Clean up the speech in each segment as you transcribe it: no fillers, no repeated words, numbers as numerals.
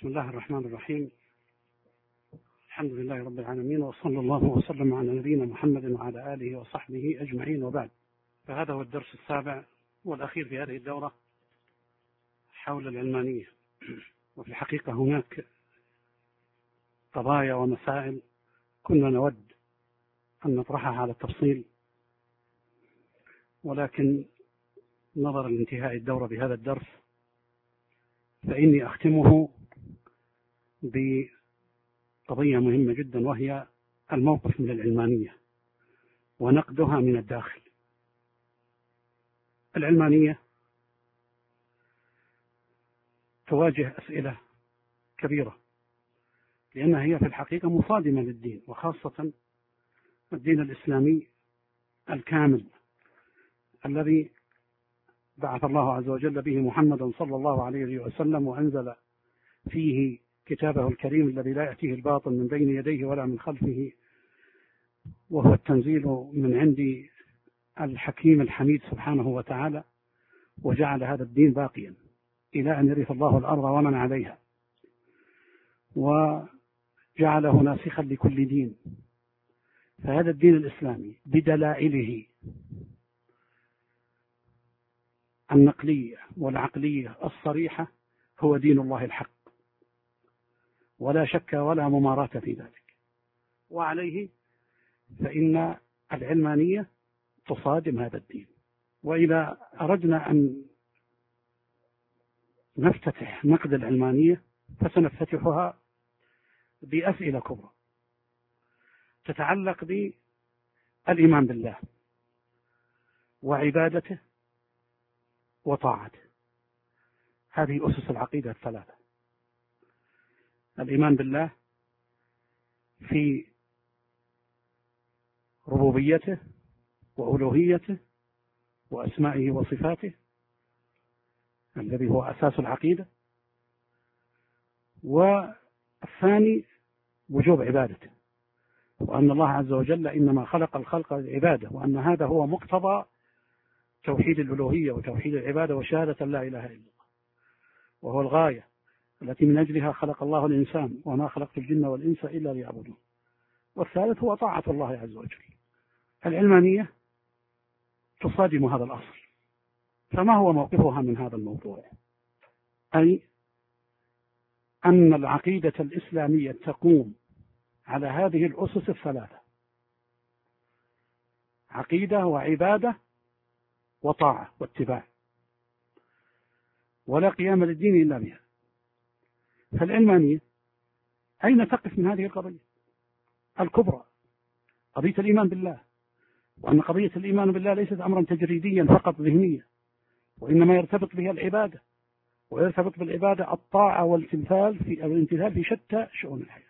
بسم الله الرحمن الرحيم. الحمد لله رب العالمين، وصلى الله وسلم على نبينا محمد وعلى آله وصحبه أجمعين، وبعد. فهذا هو الدرس السابع والأخير في هذه الدورة حول العلمانية. وفي الحقيقة هناك قضايا ومسائل كنا نود أن نطرحها على التفصيل، ولكن نظرا لانتهاء الدورة بهذا الدرس فإني أختمه بقضية مهمة جدا، وهي الموقف من العلمانية ونقدها من الداخل. العلمانية تواجه أسئلة كبيرة، لأنها هي في الحقيقة مصادمة للدين، وخاصة الدين الإسلامي الكامل الذي بعث الله عز وجل به محمدا صلى الله عليه وسلم، وأنزل فيه كتابه الكريم الذي لا يأتيه الباطل من بين يديه ولا من خلفه، وهو التنزيل من عند الحكيم الحميد سبحانه وتعالى، وجعل هذا الدين باقيا إلى أن يرث الله الأرض ومن عليها، وجعله ناسخا لكل دين. فهذا الدين الإسلامي بدلائله النقلية والعقلية الصريحة هو دين الله الحق، ولا شك ولا مماراة في ذلك. وعليه فإن العلمانية تصادم هذا الدين. وإذا أردنا أن نفتتح نقد العلمانية فسنفتتحها بأسئلة كبرى تتعلق بالإيمان بالله وعبادته وطاعته. هذه أسس العقيدة الثلاثة: الإيمان بالله في ربوبيته وألوهيته وأسمائه وصفاته الذي هو أساس العقيدة، والثاني وجوب عبادته، وأن الله عز وجل إنما خلق الخلق للعبادة، وأن هذا هو مقتضى توحيد الألوهية وتوحيد العبادة وشهادة لا إله إلا الله، وهو الغاية التي من أجلها خلق الله الإنسان، وما خلقت الجن والإنس إلا ليعبدون. والثالث هو طاعة الله عز وجل. العلمانية تصادم هذا الأصل. فما هو موقفها من هذا الموضوع؟ أي أن العقيدة الإسلامية تقوم على هذه الأسس الثلاثة: عقيدة وعبادة وطاعة واتباع، ولا قيام للدين إلا بها. فالعلمانية أين تقف من هذه القضية الكبرى، قضية الإيمان بالله، وأن قضية الإيمان بالله ليست أمرا تجريديا فقط ذهنيا، وإنما يرتبط بها العبادة، ويرتبط بالعبادة الطاعة والامتثال في شتى شؤون الحياة.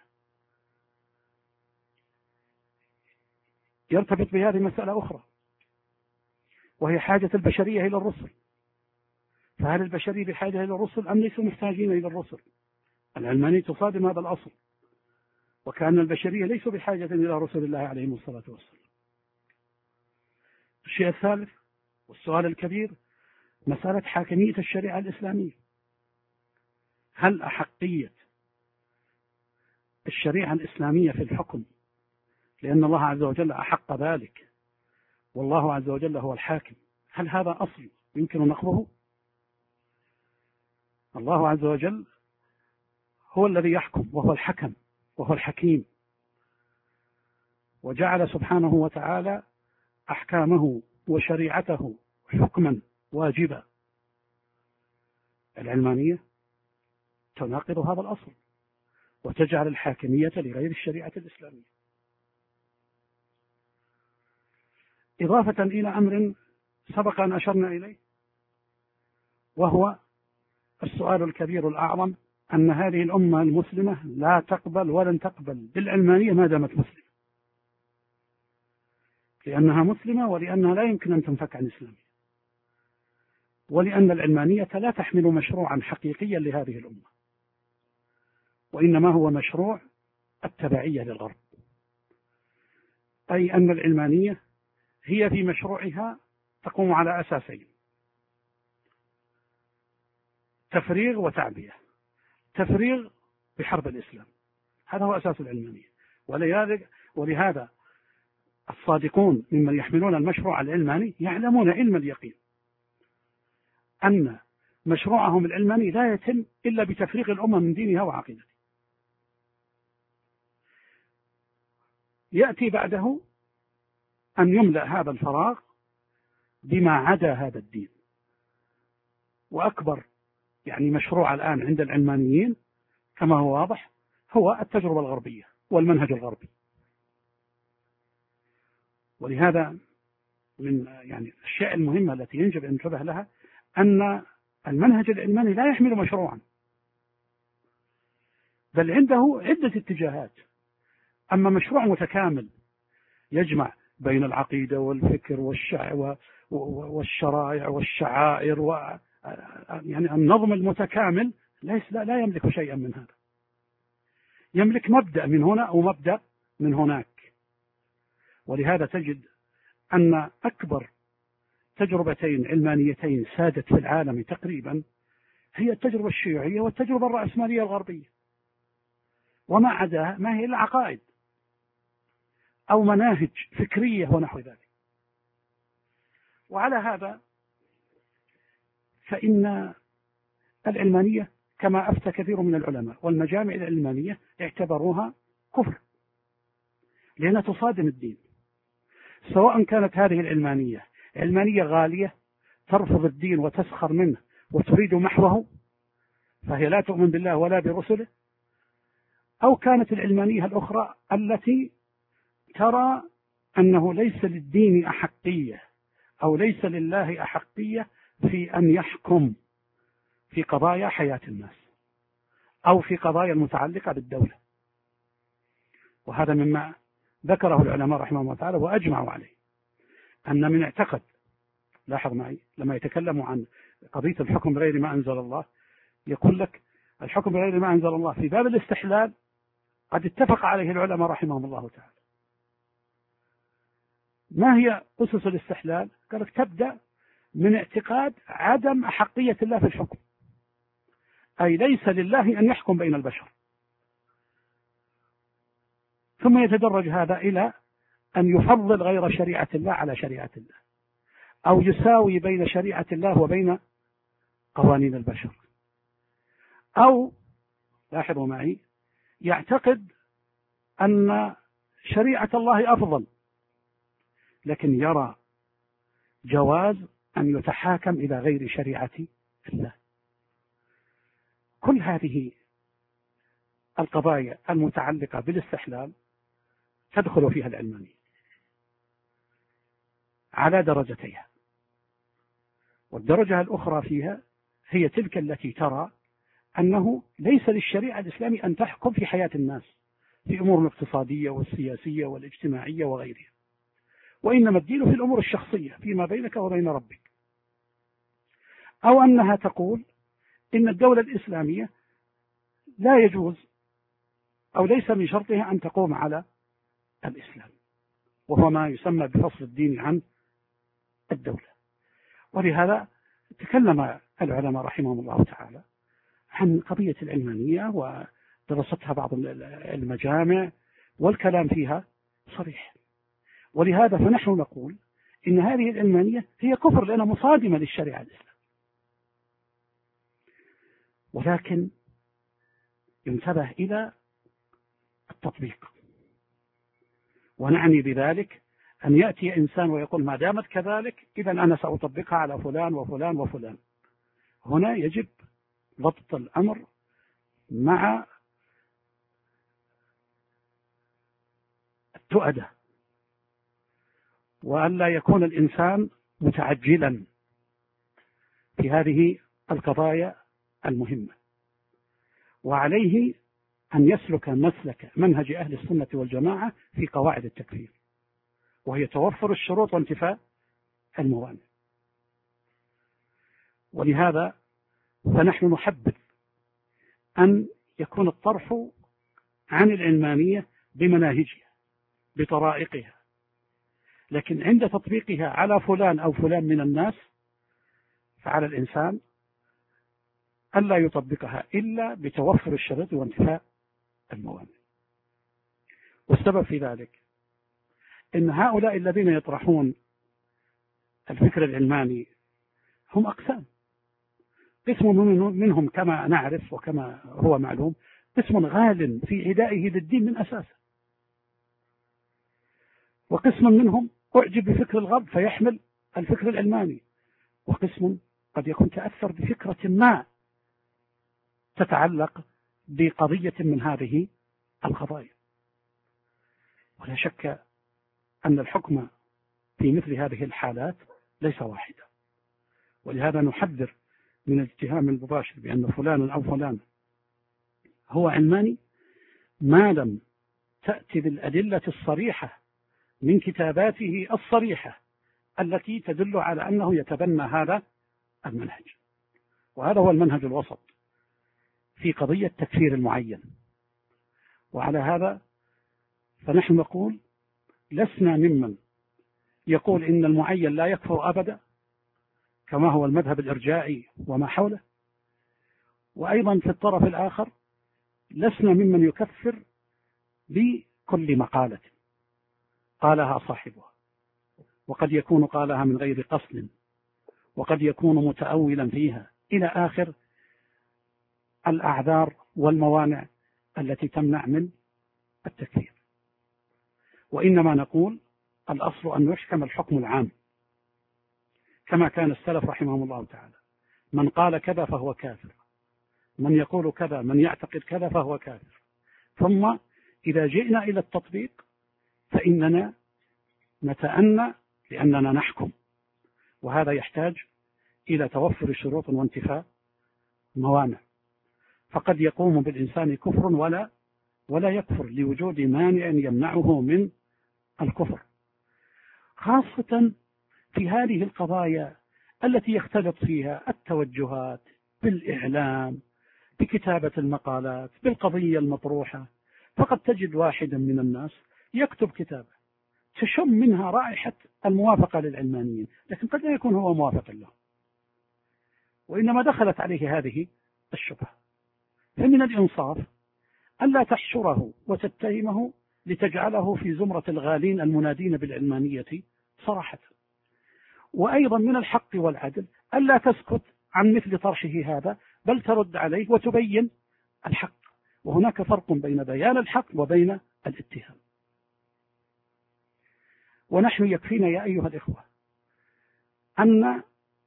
يرتبط بهذه مسألة أخرى، وهي حاجة البشرية إلى الرسل. فهل البشرية بحاجة إلى الرسل أم ليسوا محتاجين إلى الرسل؟ العلمانية تصادم هذا الأصل، وكأن البشرية ليسوا بحاجة إلى رسل الله عليهم الصلاة والسلام. الشيء الثالث والسؤال الكبير مسألة حاكمية الشريعة الإسلامية. هل أحقية الشريعة الإسلامية في الحكم، لأن الله عز وجل أحق ذلك، والله عز وجل هو الحاكم، هل هذا أصل يمكن نقضه؟ الله عز وجل هو الذي يحكم، وهو الحكم وهو الحكيم، وجعل سبحانه وتعالى أحكامه وشريعته حكما واجبا. العلمانية تناقض هذا الأصل وتجعل الحاكمية لغير الشريعة الإسلامية. إضافة إلى أمر سبق أن أشرنا إليه، وهو السؤال الكبير الأعظم: أن هذه الأمة المسلمة لا تقبل ولن تقبل بالعلمانية ما دامت مسلمة، لأنها مسلمة ولأنها لا يمكن أن تنفك عن إسلامها، ولأن العلمانية لا تحمل مشروعا حقيقيا لهذه الأمة، وإنما هو مشروع التبعية للغرب. أي أن العلمانية هي في مشروعها تقوم على أساسين: تفريغ وتعبية. تفريغ بحرب الإسلام. هذا هو أساس العلمانية. ولهذا الصادقون ممن يحملون المشروع العلماني يعلمون علم اليقين أن مشروعهم العلماني لا يتم إلا بتفريق الأمة من دينها وعقيدتها. يأتي بعده أن يملأ هذا الفراغ بما عدا هذا الدين. وأكبر مشروع الآن عند العلمانيين كما هو واضح هو التجربة الغربية والمنهج الغربي. ولهذا من الأشياء المهمة التي يجب أن ننتبه لها أن المنهج العلماني لا يحمل مشروعا، بل عنده عدة اتجاهات. أما مشروع متكامل يجمع بين العقيدة والفكر والشرائع والشعائر النظم المتكامل لا يملك شيئا من هذا. يملك مبدأ من هنا أو مبدأ من هناك. ولهذا تجد أن أكبر تجربتين علمانيتين سادت في العالم تقريبا هي التجربة الشيوعية والتجربة الرأسمالية الغربية، وما عداها ما هي إلا عقائد أو مناهج فكرية ونحو ذلك. وعلى هذا فإن العلمانية كما أفتى كثير من العلماء والمجامع العلمانية اعتبروها كفر، لأنها تصادم الدين. سواء كانت هذه العلمانية علمانية غالية ترفض الدين وتسخر منه وتريد محوه، فهي لا تؤمن بالله ولا برسله، أو كانت العلمانية الأخرى التي ترى أنه ليس للدين أحقية أو ليس لله أحقية في أن يحكم في قضايا حياة الناس أو في قضايا المتعلقة بالدولة. وهذا مما ذكره العلماء رحمه الله تعالى وأجمعوا عليه، أن من اعتقد، لاحظ معي لما يتكلموا عن قضية الحكم بغير ما أنزل الله، يقول لك الحكم بغير ما أنزل الله في باب الاستحلال قد اتفق عليه العلماء رحمهم الله تعالى. ما هي أسس الاستحلال؟ قال لك تبدأ من اعتقاد عدم أحقية الله في الحكم، أي ليس لله أن يحكم بين البشر، ثم يتدرج هذا إلى أن يفضل غير شريعة الله على شريعة الله، أو يساوي بين شريعة الله وبين قوانين البشر، أو لاحظوا معي يعتقد أن شريعة الله أفضل لكن يرى جواز أن يتحاكم إلى غير شريعة الله. كل هذه القضايا المتعلقة بالاستحلال تدخل فيها العلمانية على درجتيها، والدرجة الأخرى فيها هي تلك التي ترى أنه ليس للشريعة الإسلامية أن تحكم في حياة الناس في أمور الاقتصادية والسياسية والاجتماعية وغيرها، وإنما الدين في الأمور الشخصية فيما بينك وبين ربك. أو أنها تقول إن الدولة الإسلامية لا يجوز أو ليس من شرطها أن تقوم على الإسلام، وهو ما يسمى بفصل الدين عن الدولة. ولهذا تكلم العلماء رحمهم الله تعالى عن قضية العلمانية ودرستها بعض المجامع، والكلام فيها صريح. ولهذا فنحن نقول إن هذه العلمانية هي كفر لأنها مصادمة للشريعة الإسلامية. ولكن ينتبه إلى التطبيق، ونعني بذلك أن يأتي إنسان ويقول ما دامت كذلك إذا أنا سأطبقها على فلان وفلان وفلان. هنا يجب ضبط الأمر مع التؤدة، وألا يكون الإنسان متعجلا في هذه القضايا المهمة، وعليه أن يسلك مسلك منهج أهل السنة والجماعة في قواعد التكفير، وهي توفر الشروط وانتفاء الموانع. ولهذا فنحن نحبذ أن يكون الطرح عن العلمانية بمناهجها بطرائقها، لكن عند تطبيقها على فلان أو فلان من الناس فعلى الإنسان ألا يطبقها إلا بتوفر الشروط وانتفاء الموانع. والسبب في ذلك إن هؤلاء الذين يطرحون الفكر العلماني هم أقسام. قسم منهم كما نعرف وكما هو معلوم قسم غال في عدائه للدين من أساسه، وقسم منهم أعجب بفكر الغرب فيحمل الفكر العلماني، وقسم قد يكون تأثر بفكرة ما تتعلق بقضية من هذه القضايا. ولا شك أن الحكم في مثل هذه الحالات ليس واحدا، ولهذا نحذر من الاتهام المباشر بأن فلان أو فلان هو علماني ما لم تأتي بالأدلة الصريحة من كتاباته الصريحة التي تدل على أنه يتبنى هذا المنهج. وهذا هو المنهج الوسط في قضية تكفير المعين. وعلى هذا فنحن نقول لسنا ممن يقول إن المعين لا يكفر أبدا كما هو المذهب الإرجائي وما حوله، وأيضا في الطرف الآخر لسنا ممن يكفر بكل مقالة قالها صاحبها، وقد يكون قالها من غير قصد، وقد يكون متأولا فيها إلى آخر الأعذار والموانع التي تمنع من التكفير. وإنما نقول الأصل أن يحكم الحكم العام كما كان السلف رحمهم الله تعالى، من قال كذا فهو كافر، من يقول كذا، من يعتقد كذا فهو كافر. ثم إذا جئنا إلى التطبيق فإننا نتأنى لأننا نحكم، وهذا يحتاج إلى توفر شروط وانتفاء موانع. فقد يقوم بالإنسان كفر ولا يكفر لوجود مانع يمنعه من الكفر، خاصة في هذه القضايا التي يختلط فيها التوجهات بالإعلام، بكتابة المقالات، بالقضية المطروحة. فقد تجد واحدا من الناس يكتب كتابة تشم منها رائحة الموافقة للعلمانيين، لكن قد لا يكون هو موافق له، وإنما دخلت عليه هذه الشبهة. فمن الإنصاف ألا تحشره وتتهمه لتجعله في زمرة الغالين المنادين بالعلمانية صراحة. وأيضا من الحق والعدل ألا تسكت عن مثل طرحه هذا، بل ترد عليه وتبين الحق. وهناك فرق بين بيان الحق وبين الاتهام. ونحن يكفينا يا أيها الإخوة أن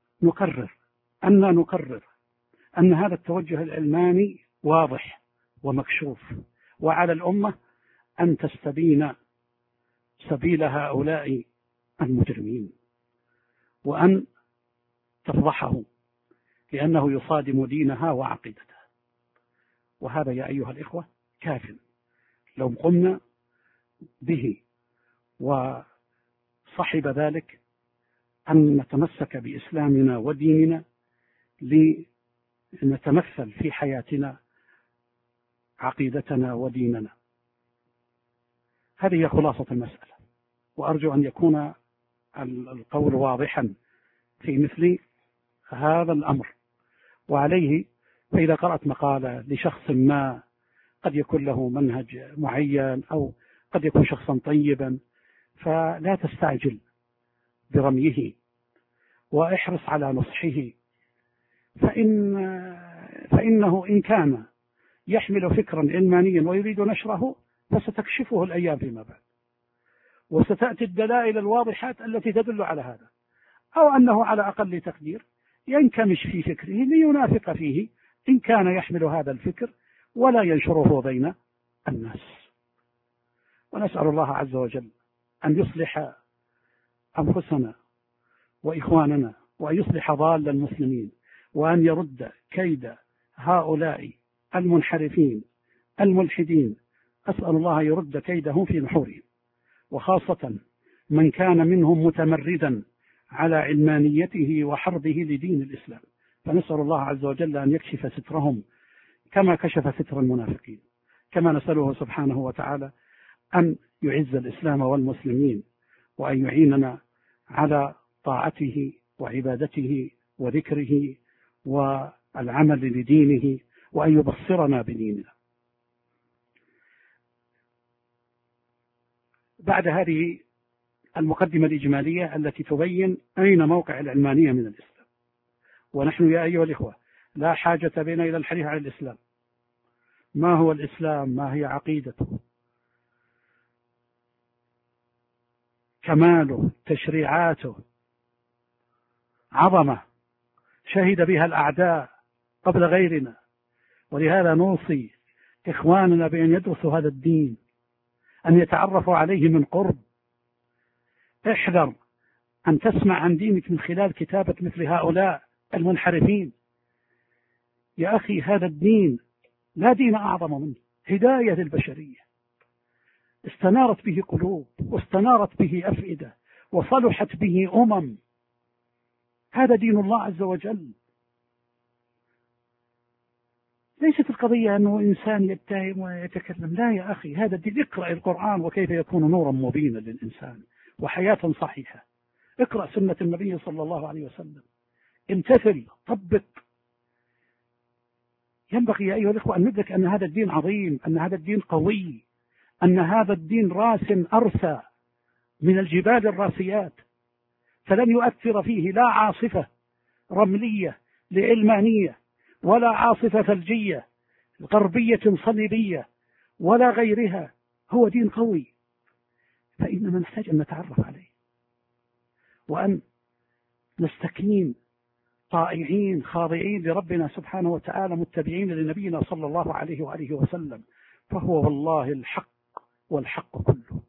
نكرر أن هذا التوجه العلماني واضح ومكشوف، وعلى الأمة أن تستبين سبيل هؤلاء المجرمين وأن تفضحه، لأنه يصادم دينها وعقيدتها. وهذا يا أيها الإخوة كاف لو قمنا به، وصحب ذلك أن نتمسك بإسلامنا وديننا لنتمثل في حياتنا عقيدتنا وديننا. هذه هي خلاصة المسألة، وأرجو أن يكون القول واضحا في مثل هذا الأمر. وعليه فإذا قرأت مقالة لشخص ما قد يكون له منهج معين أو قد يكون شخصا طيبا، فلا تستعجل برميه، واحرص على نصحه، فإنه إن كان يحمل فكرا علمانيا ويريد نشره فستكشفه الأيام فيما بعد، وستأتي الدلائل الواضحات التي تدل على هذا، أو أنه على أقل تقدير ينكمش في فكره لينافق فيه إن كان يحمل هذا الفكر ولا ينشره بين الناس. ونسأل الله عز وجل أن يصلح أنفسنا وإخواننا، وأن يصلح ضال المسلمين، وأن يرد كيد هؤلاء المنحرفين الملحدين. أسأل الله يرد كيدهم في نحورهم، وخاصة من كان منهم متمردا على علمانيته وحربه لدين الإسلام. فنسأل الله عز وجل أن يكشف سترهم كما كشف ستر المنافقين، كما نسأله سبحانه وتعالى أن يعز الإسلام والمسلمين، وأن يعيننا على طاعته وعبادته وذكره وأن العمل لدينه وأن يبصرنا بديننا. بعد هذه المقدمة الإجمالية التي تبين أين موقع العلمانية من الإسلام، ونحن يا أيها الإخوة لا حاجة بنا إلى الحديث عن الإسلام. ما هو الإسلام؟ ما هي عقيدته؟ كماله، تشريعاته، عظمة شهد بها الأعداء قبل غيرنا. ولهذا نوصي إخواننا بأن يدرسوا هذا الدين، أن يتعرفوا عليه من قرب. احذر أن تسمع عن دينك من خلال كتابة مثل هؤلاء المنحرفين. يا أخي هذا الدين لا دين أعظم منه، هداية للبشرية، استنارت به قلوب واستنارت به أفئدة وصلحت به أمم. هذا دين الله عز وجل. ليست القضية أنه إنسان يتهم ويتكلم، لا يا أخي، هذا الدين. اقرأ القرآن وكيف يكون نورا مبينا للإنسان وحياة صحيحة. اقرأ سنة النبي صلى الله عليه وسلم، امتثل، طبق. ينبغي يا أيها الأخوة أن ندرك أن هذا الدين عظيم، أن هذا الدين قوي، أن هذا الدين راس أرسى من الجبال الراسيات، فلن يؤثر فيه لا عاصفة رملية لعلمانية ولا عاصفة ثلجية غربية صليبية ولا غيرها. هو دين قوي، فإننا نحتاج أن نتعرف عليه وأن نستكين طائعين خاضعين لربنا سبحانه وتعالى، متبعين لنبينا صلى الله عليه وآله وسلم، فهو والله الحق والحق كله.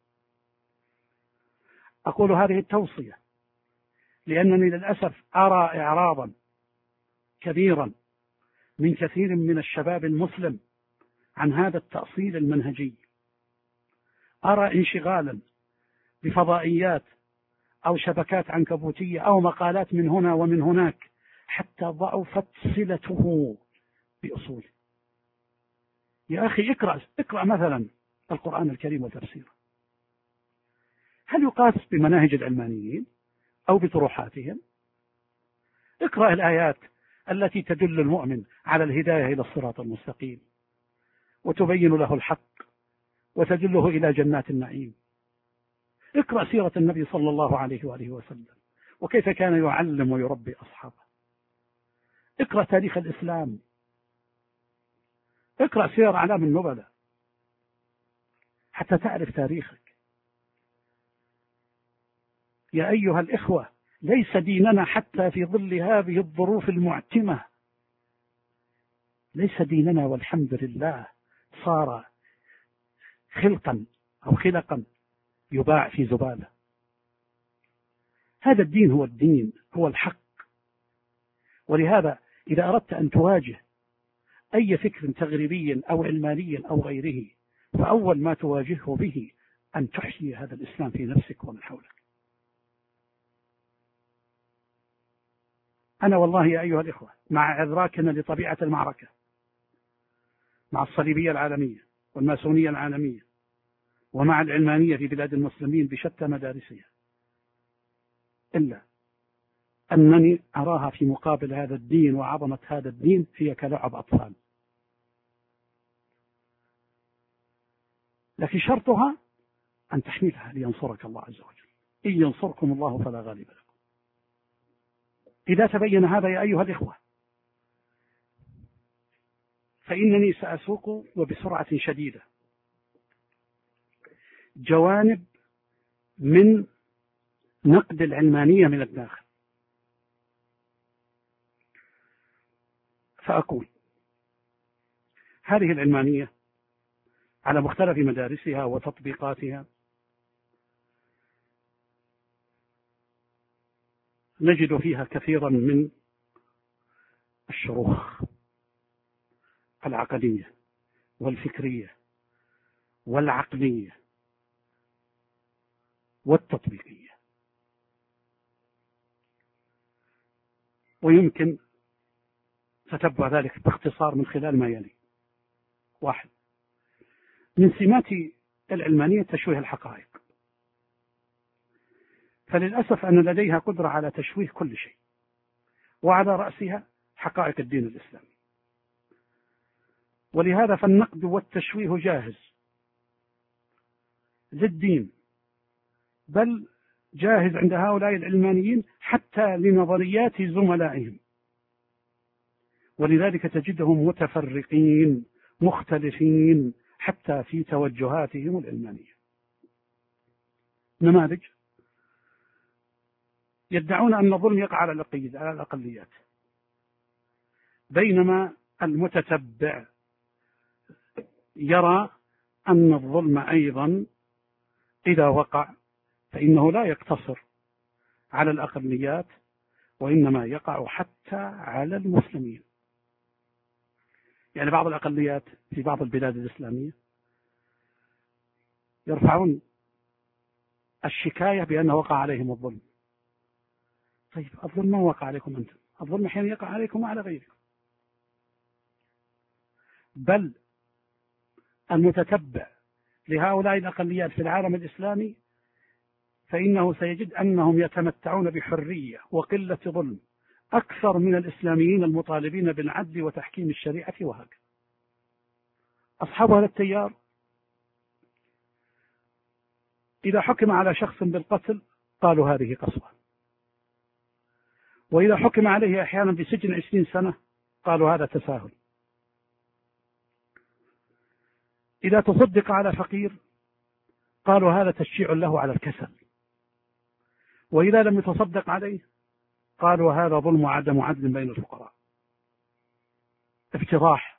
أقول هذه التوصية لأنني للأسف أرى إعراضا كبيرا من كثير من الشباب المسلم عن هذا التأصيل المنهجي. أرى انشغالا بفضائيات أو شبكات عنكبوتية أو مقالات من هنا ومن هناك حتى ضعفت صلته بأصوله. يا أخي اقرأ مثلا القرآن الكريم وتفسيره. هل يقاس بمناهج العلمانيين أو بطروحاتهم؟ اقرأ الآيات التي تدل المؤمن على الهداية إلى الصراط المستقيم وتبين له الحق وتدله إلى جنات النعيم. اقرأ سيرة النبي صلى الله عليه وآله وسلم وكيف كان يعلم ويربي أصحابه. اقرأ تاريخ الإسلام، اقرأ سير أعلام النبلاء حتى تعرف تاريخك. يا أيها الإخوة ليس ديننا حتى في ظل هذه الظروف المعتمة، ليس ديننا والحمد لله صار خلقا أو خلقا يباع في زبالة. هذا الدين هو الدين، هو الحق. ولهذا إذا أردت أن تواجه أي فكر تغريبي أو علماني أو غيره، فأول ما تواجهه به أن تحيي هذا الإسلام في نفسك ومن حولك. أنا والله يا أيها الإخوة مع إدراكنا لطبيعة المعركة مع الصليبية العالمية والماسونية العالمية ومع العلمانية في بلاد المسلمين بشتى مدارسها، إلا أنني أراها في مقابل هذا الدين وعظمة هذا الدين هي كلعب أطفال. لكن شرطها أن تحملها لينصرك الله عز وجل. إن ينصركم الله فلا غالب لكم. إذا تبين هذا يا أيها الإخوة فإنني سأسوق وبسرعة شديدة جوانب من نقد العلمانية من الداخل، فأقول هذه العلمانية على مختلف مدارسها وتطبيقاتها نجد فيها كثيرا من الشروخ العقدية والفكرية والعقلية والتطبيقية. ويمكن تتبع ذلك باختصار من خلال ما يلي. 1. من سمات العلمانية تشويه الحقائق، فللأسف أن لديها قدرة على تشويه كل شيء، وعلى رأسها حقائق الدين الإسلامي. ولهذا فالنقد والتشويه جاهز للدين، بل جاهز عند هؤلاء العلمانيين حتى لنظريات زملائهم، ولذلك تجدهم متفرقين مختلفين حتى في توجهاتهم العلمانية. نماذج: يدعون أن الظلم يقع على الأقليات، بينما المتتبع يرى أن الظلم أيضا إذا وقع فإنه لا يقتصر على الأقليات، وإنما يقع حتى على المسلمين. يعني بعض الأقليات في بعض البلاد الإسلامية يرفعون الشكاية بأنه وقع عليهم الظلم. طيب الظلم ما وقع عليكم أنتم، الظلم أحيانا يقع عليكم وعلى غيركم. بل المتتبع لهؤلاء الأقليات في العالم الإسلامي فإنه سيجد أنهم يتمتعون بحرية وقلة ظلم أكثر من الإسلاميين المطالبين بالعدل وتحكيم الشريعة وهكذا. أصحاب هذا التيار إذا حكم على شخص بالقتل قالوا هذه قسوة، وإذا حكم عليه أحيانا بسجن 20 سنة قالوا هذا تساهل. إذا تصدق على فقير قالوا هذا تشجيع له على الكسل، وإذا لم يتصدق عليه قالوا هذا ظلم وعدم عدل بين الفقراء. افتضاح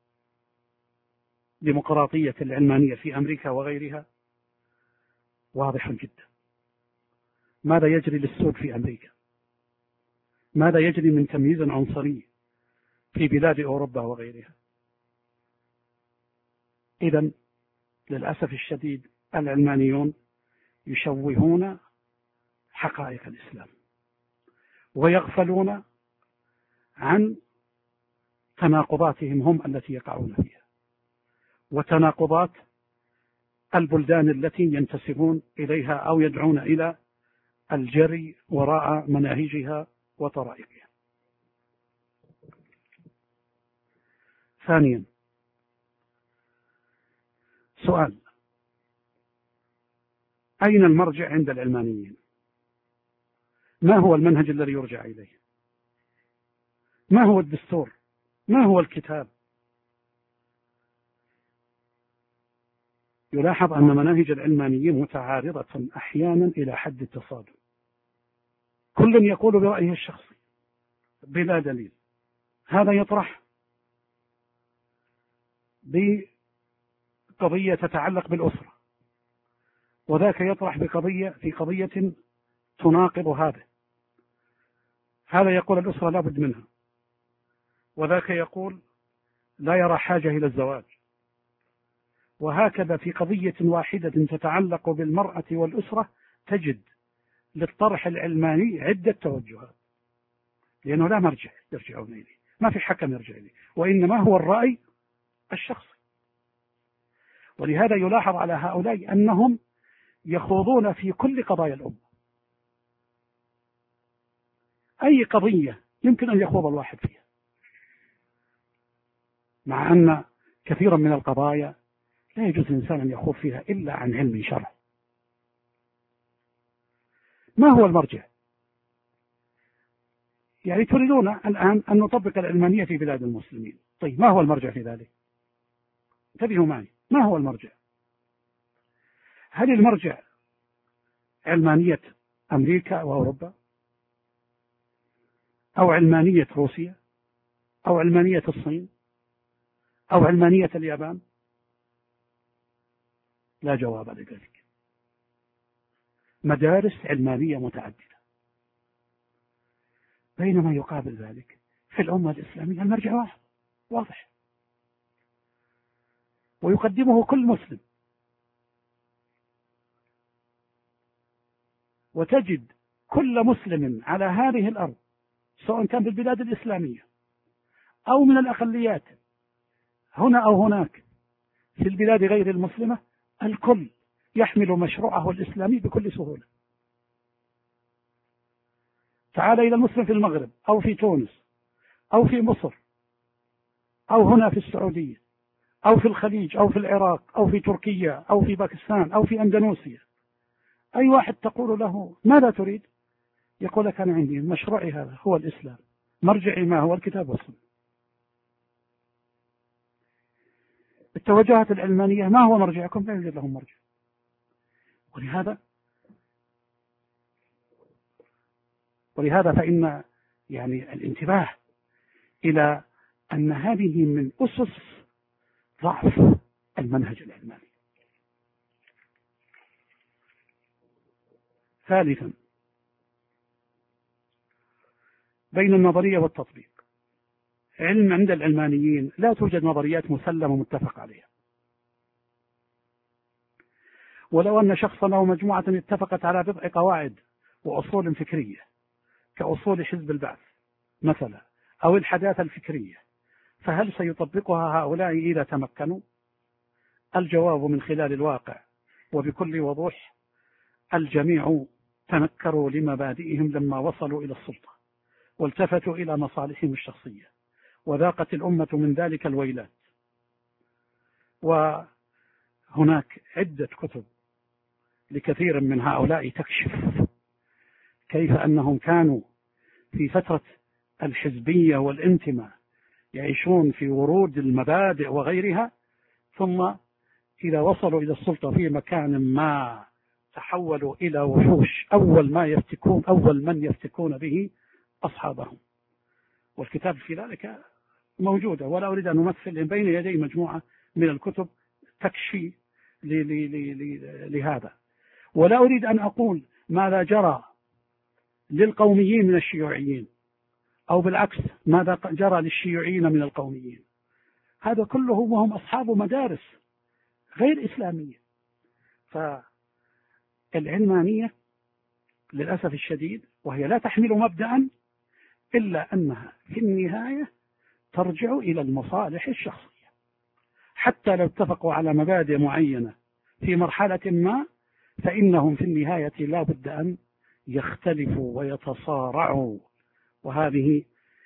ديمقراطية العلمانية في أمريكا وغيرها واضح جدا. ماذا يجري للسود في أمريكا؟ ماذا يجري من تمييز عنصري في بلاد أوروبا وغيرها؟ إذن للأسف الشديد العلمانيون يشوهون حقائق الإسلام ويغفلون عن تناقضاتهم هم التي يقعون فيها، وتناقضات البلدان التي ينتسبون إليها أو يدعون إلى الجري وراء مناهجها وطرائقها. ثانيا، سؤال: أين المرجع عند العلمانيين؟ ما هو المنهج الذي يرجع إليه؟ ما هو الدستور؟ ما هو الكتاب؟ يلاحظ أن مناهج العلمانيين متعارضة أحيانا إلى حد التصادم، كل يقول برأيه الشخصي بلا دليل. هذا يطرح بقضية تتعلق بالأسرة، وذاك يطرح في قضية تناقض هذا. هذا يقول الأسرة لا بد منها، وذاك يقول لا يرى حاجة إلى الزواج. وهكذا في قضية واحدة تتعلق بالمرأة والأسرة تجد للطرح العلماني عدة توجهات، لأنه لا مرجع يرجعون إليه، ما في حكم يرجع إليه، وإنما هو الرأي الشخصي. ولهذا يلاحظ على هؤلاء أنهم يخوضون في كل قضايا الأمة. أي قضية يمكن أن يخوض الواحد فيها، مع أن كثيرا من القضايا لا يجوز الإنسان أن يخوض فيها إلا عن علم شرع. ما هو المرجع؟ يعني تريدون الآن أن نطبق العلمانية في بلاد المسلمين. طيب ما هو المرجع في ذلك؟ انتبهوا معي، ما هو المرجع؟ هل المرجع علمانية أمريكا وأوروبا، أو علمانية روسيا، أو علمانية الصين، أو علمانية اليابان؟ لا جواب لذلك. مدارس علمانية متعددة، بينما يقابل ذلك في الأمة الإسلامية المرجع واحد واضح، ويقدمه كل مسلم. وتجد كل مسلم على هذه الأرض، سواء كان في البلاد الإسلامية أو من الأقليات هنا أو هناك في البلاد غير المسلمة، الكل يحمل مشروعه الإسلامي بكل سهولة. تعال إلى المسلم في المغرب أو في تونس أو في مصر أو هنا في السعودية أو في الخليج أو في العراق أو في تركيا أو في باكستان أو في أندونيسيا، أي واحد تقول له ماذا تريد؟ يقول لك أنا عندي مشروعي هذا هو الإسلام، مرجعي ما هو الكتاب والسنة. التوجهات العلمانية ما هو مرجعكم؟ لا يوجد لهم مرجع. ولهذا فإن يعني الانتباه إلى أن هذه من أسس ضعف المنهج العلماني. ثالثا، بين النظرية والتطبيق. عند العلمانيين لا توجد نظريات مسلمة متفق عليها، ولو أن شخصا أو مجموعة اتفقت على بضع قواعد وأصول فكرية كأصول حزب البعث مثلا أو الحداثة الفكرية، فهل سيطبقها هؤلاء إذا تمكنوا؟ الجواب من خلال الواقع وبكل وضوح: الجميع تنكروا لمبادئهم لما وصلوا إلى السلطة والتفتوا إلى مصالحهم الشخصية، وذاقت الأمة من ذلك الويلات. وهناك عدة كتب لكثير من هؤلاء تكشف كيف أنهم كانوا في فترة الحزبية والانتماء يعيشون في ورود المبادئ وغيرها، ثم إذا وصلوا إلى السلطة في مكان ما تحولوا إلى وحوش. أول من يفتكون به أصحابهم، والكتاب في ذلك موجودة، ولا أريد أن أمثل بين يدي مجموعة من الكتب تكشي لهذا. ولا أريد أن أقول ماذا جرى للقوميين من الشيوعيين، أو بالعكس ماذا جرى للشيوعيين من القوميين. هذا كله وهم أصحاب مدارس غير إسلامية. فالعلمانية للأسف الشديد، وهي لا تحمل مبدأ إلا أنها في النهاية ترجع إلى المصالح الشخصية، حتى لو اتفقوا على مبادئ معينة في مرحلة ما، فإنهم في النهاية لا بد أن يختلفوا ويتصارعوا. وهذه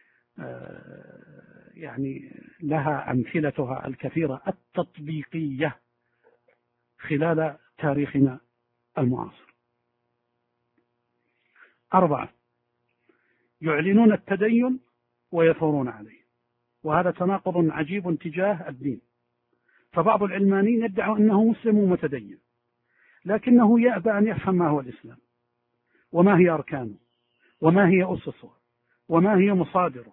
يعني لها أمثلتها الكثيرة التطبيقية خلال تاريخنا المعاصر. 4، يعلنون التدين ويثورون عليه، وهذا تناقض عجيب تجاه الدين. فبعض العلمانيين يدعوا أنه مسلم ومتدين، لكنه يأبى أن يفهم ما هو الإسلام وما هي أركانه وما هي أسسه وما هي مصادره.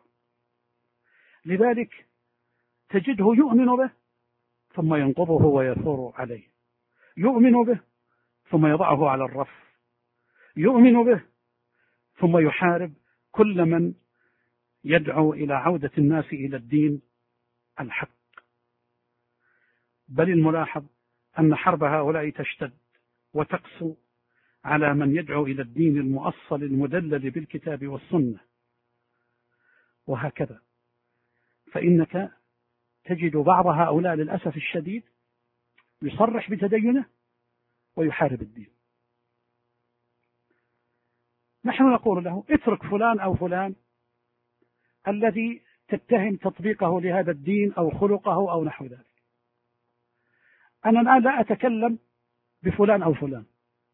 لذلك تجده يؤمن به ثم ينقضه ويثور عليه، يؤمن به ثم يضعه على الرف، يؤمن به ثم يحارب كل من يدعو إلى عودة الناس إلى الدين الحق. بل الملاحظ أن حرب هؤلاء تشتد وتقسو على من يدعو إلى الدين المؤصل المدلل بالكتاب والسنة، وهكذا. فإنك تجد بعض هؤلاء للأسف الشديد يصرح بتدينه ويحارب الدين. نحن نقول له اترك فلان أو فلان الذي تتهم تطبيقه لهذا الدين أو خلقه أو نحو ذلك. أنا الآن لا أتكلم بفلان أو فلان،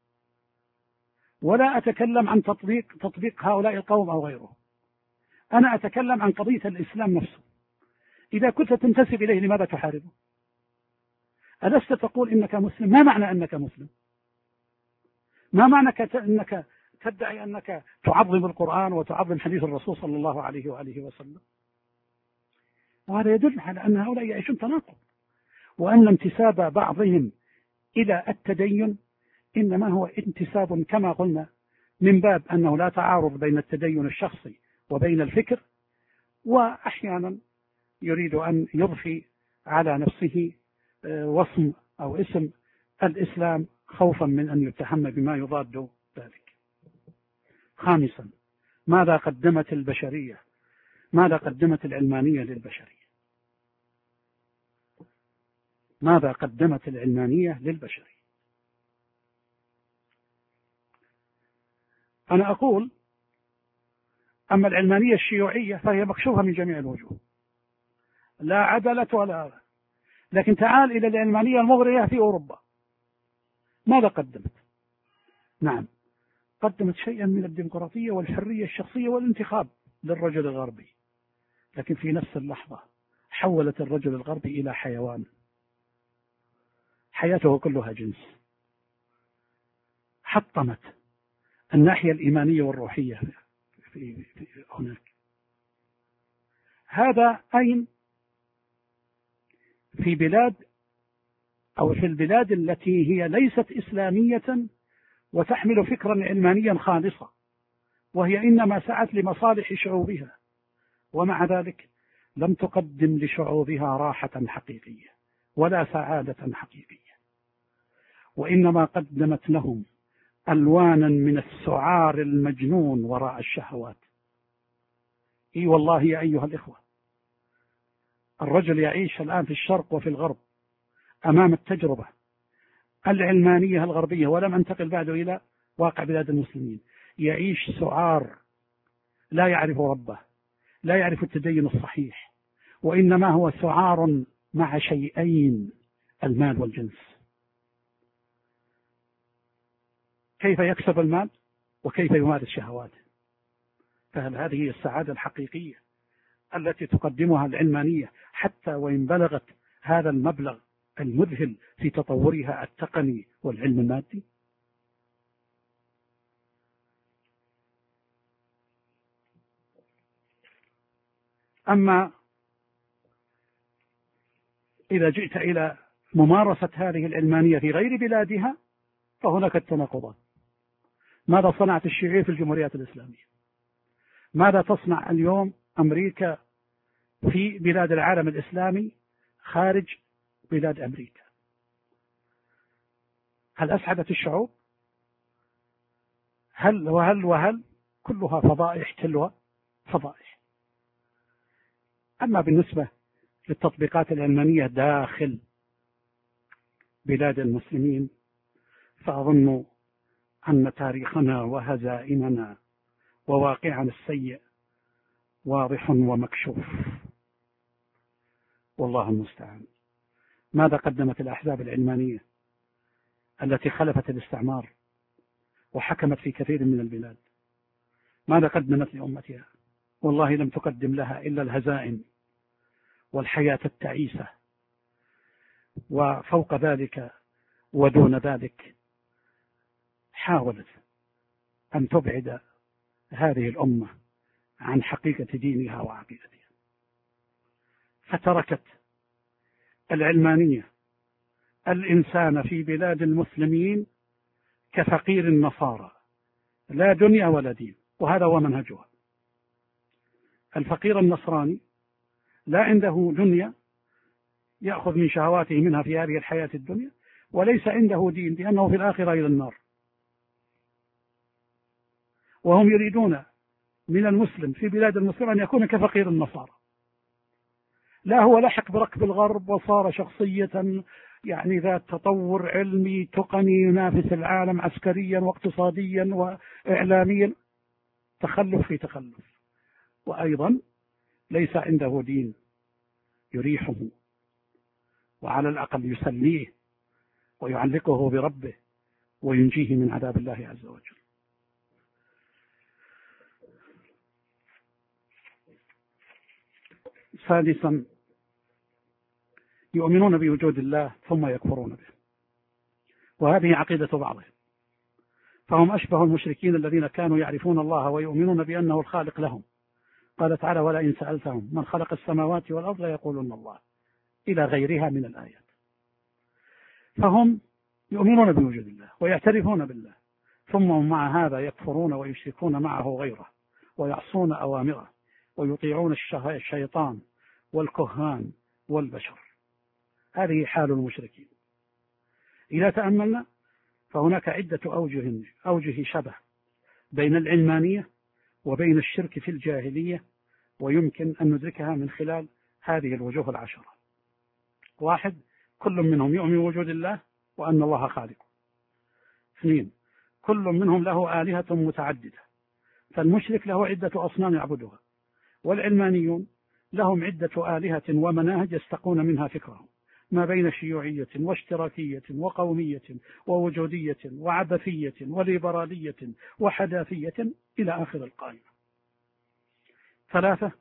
ولا أتكلم عن تطبيق هؤلاء القوم أو غيره. أنا أتكلم عن قضية الإسلام نفسه. إذا كنت تنتسب إليه لماذا تحاربه؟ ألست تقول إنك مسلم؟ ما معنى أنك مسلم؟ ما معنى أنك تدعي أنك تعظم القرآن وتعظم حديث الرسول صلى الله عليه وآله وسلم؟ وهذا يدل على أن هؤلاء يعيشون تناقض، وأن انتساب بعضهم إلى التدين إنما هو انتساب كما قلنا من باب أنه لا تعارض بين التدين الشخصي وبين الفكر، وأحيانا يريد أن يضفي على نفسه وصم أو اسم الإسلام خوفا من أن يتهم بما يضاد ذلك. 5، ماذا قدمت البشرية؟ ماذا قدمت العلمانية للبشرية؟ ماذا قدمت العلمانية للبشرية؟ أنا أقول أما العلمانية الشيوعية فهي مكشوفة من جميع الوجوه، لا عدلت ولا. لكن تعال إلى العلمانية المغرية في أوروبا، ماذا قدمت؟ نعم، قدمت شيئا من الديمقراطية والحرية الشخصية والانتخاب للرجل الغربي، لكن في نفس اللحظة حولت الرجل الغربي إلى حيوان، حياته كلها جنس، حطمت الناحية الإيمانية والروحية في هناك. هذا أين؟ في بلاد أو في البلاد التي هي ليست إسلامية وتحمل فكرا علمانيا خالصا، وهي إنما سعت لمصالح شعوبها، ومع ذلك لم تقدم لشعوبها راحة حقيقية ولا سعادة حقيقية، وإنما قدمت لهم ألوانا من السعار المجنون وراء الشهوات. إي والله يا أيها الإخوة، الرجل يعيش الآن في الشرق وفي الغرب أمام التجربة العلمانية الغربية، ولم أنتقل بعد إلى واقع بلاد المسلمين، يعيش سعار، لا يعرف ربه، لا يعرف التدين الصحيح، وإنما هو سعار مع شيئين: المال والجنس. كيف يكسب المال وكيف يمارس شهواته؟ فهل هذه هي السعادة الحقيقية التي تقدمها العلمانية، حتى وإن بلغت هذا المبلغ المذهل في تطورها التقني والعلم المادي؟ أما إذا جئت إلى ممارسة هذه العلمانية في غير بلادها فهناك التناقضات. ماذا صنعت الشيوعية في الجمهوريات الإسلامية؟ ماذا تصنع اليوم أمريكا في بلاد العالم الإسلامي خارج بلاد أمريكا؟ هل أسعدت الشعوب؟ هل كلها فضائح تلو فضائح. أما بالنسبة للتطبيقات العلمانية داخل بلاد المسلمين فأظن أن تاريخنا وهزائمنا وواقعنا السيء واضح ومكشوف، والله المستعان. ماذا قدمت الأحزاب العلمانية التي خلفت الاستعمار وحكمت في كثير من البلاد؟ ماذا قدمت لأمتها؟ والله لم تقدم لها إلا الهزائم والحياة التعيسة، وفوق ذلك ودون ذلك حاولت أن تبعد هذه الأمة عن حقيقة دينها وعقيدتها، فتركت العلمانية الإنسان في بلاد المسلمين كفقير النصارى، لا دنيا ولا دين، وهذا هو منهجها. الفقير النصراني لا عنده دنيا يأخذ من شهواته منها في هذه الحياة الدنيا، وليس عنده دين لأنه في الآخرة إلى النار. وهم يريدون من المسلم في بلاد المسلم أن يكون كفقير النصارى، لا هو لحق بركب الغرب وصار شخصية يعني ذات تطور علمي تقني ينافس العالم عسكريا واقتصاديا وإعلاميا. تخلف في تخلف، وأيضا ليس عنده دين يريحه وعلى الأقل يسليه ويعلقه بربه وينجيه من عذاب الله عز وجل. ثالثا، يؤمنون بوجود الله ثم يكفرون به، وهذه عقيدة بعضهم، فهم أشبه المشركين الذين كانوا يعرفون الله ويؤمنون بأنه الخالق لهم. قال تعالى: ولئن سألتهم من خلق السماوات والأرض ليقولون الله، إلى غيرها من الآيات. فهم يؤمنون بوجود الله ويعترفون بالله، ثم مع هذا يكفرون ويشركون معه غيره ويعصون أوامره ويطيعون الشيطان والكهان والبشر. هذه حال المشركين. إذا تأملنا فهناك عدة أوجه شبه بين العلمانية وبين الشرك في الجاهلية، ويمكن أن ندركها من خلال هذه الوجوه العشرة. 1، كل منهم يؤمن بوجود الله وأن الله خالق. 2، كل منهم له آلهة متعددة فالمشرك له عدة أصنام يعبدها، والعلمانيون لهم عدة آلهة ومناهج يستقون منها فكرهم، ما بين شيوعية واشتراكية وقومية ووجودية وعبثية وليبرالية وحداثية إلى آخر القائمة. 3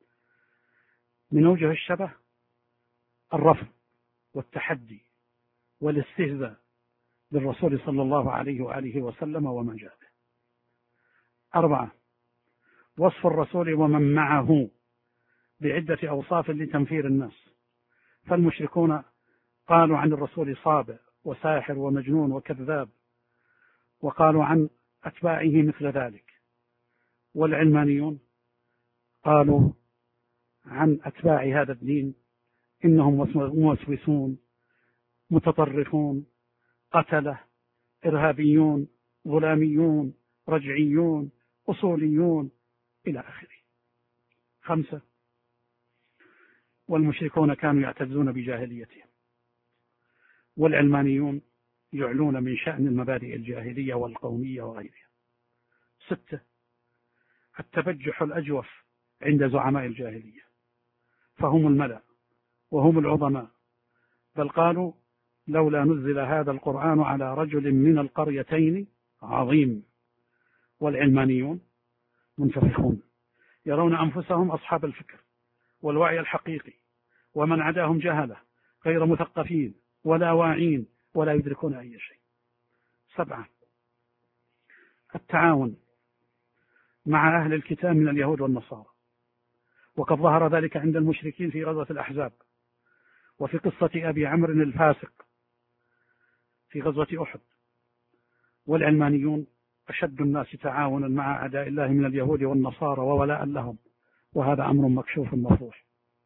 من أوجه الشبه: الرفض والتحدي والاستهزاء بالرسول صلى الله عليه وآله وسلم وما جاء به. 4 وصف الرسول ومن معه بعدة أوصاف لتنفير الناس، فالمشركون قالوا عن الرسول صابع وساحر ومجنون وكذاب، وقالوا عن أتباعه مثل ذلك، والعلمانيون قالوا عن أتباع هذا الدين إنهم موسوسون متطرفون قتلة إرهابيون ظلاميون رجعيون أصوليون إلى آخره. 5 والمشركون كانوا يعتزون بجاهليتهم، والعلمانيون يعلون من شأن المبادئ الجاهلية والقومية وغيرها. 6 التبجح الأجوف عند زعماء الجاهلية، فهم الملأ وهم العظماء، بل قالوا لولا نزل هذا القرآن على رجل من القريتين عظيم. والعلمانيون منتفخون يرون أنفسهم أصحاب الفكر والوعي الحقيقي، ومن عداهم جهلة غير مثقفين ولا واعين ولا يدركون أي شيء. 7 التعاون مع أهل الكتاب من اليهود والنصارى، وقد ظهر ذلك عند المشركين في غزوة الأحزاب، وفي قصة أبي عمرو الفاسق في غزوة أحد. والعلمانيون أشد الناس تعاونا مع أعداء الله من اليهود والنصارى وولاء لهم، وهذا أمر مكشوف مفضوح.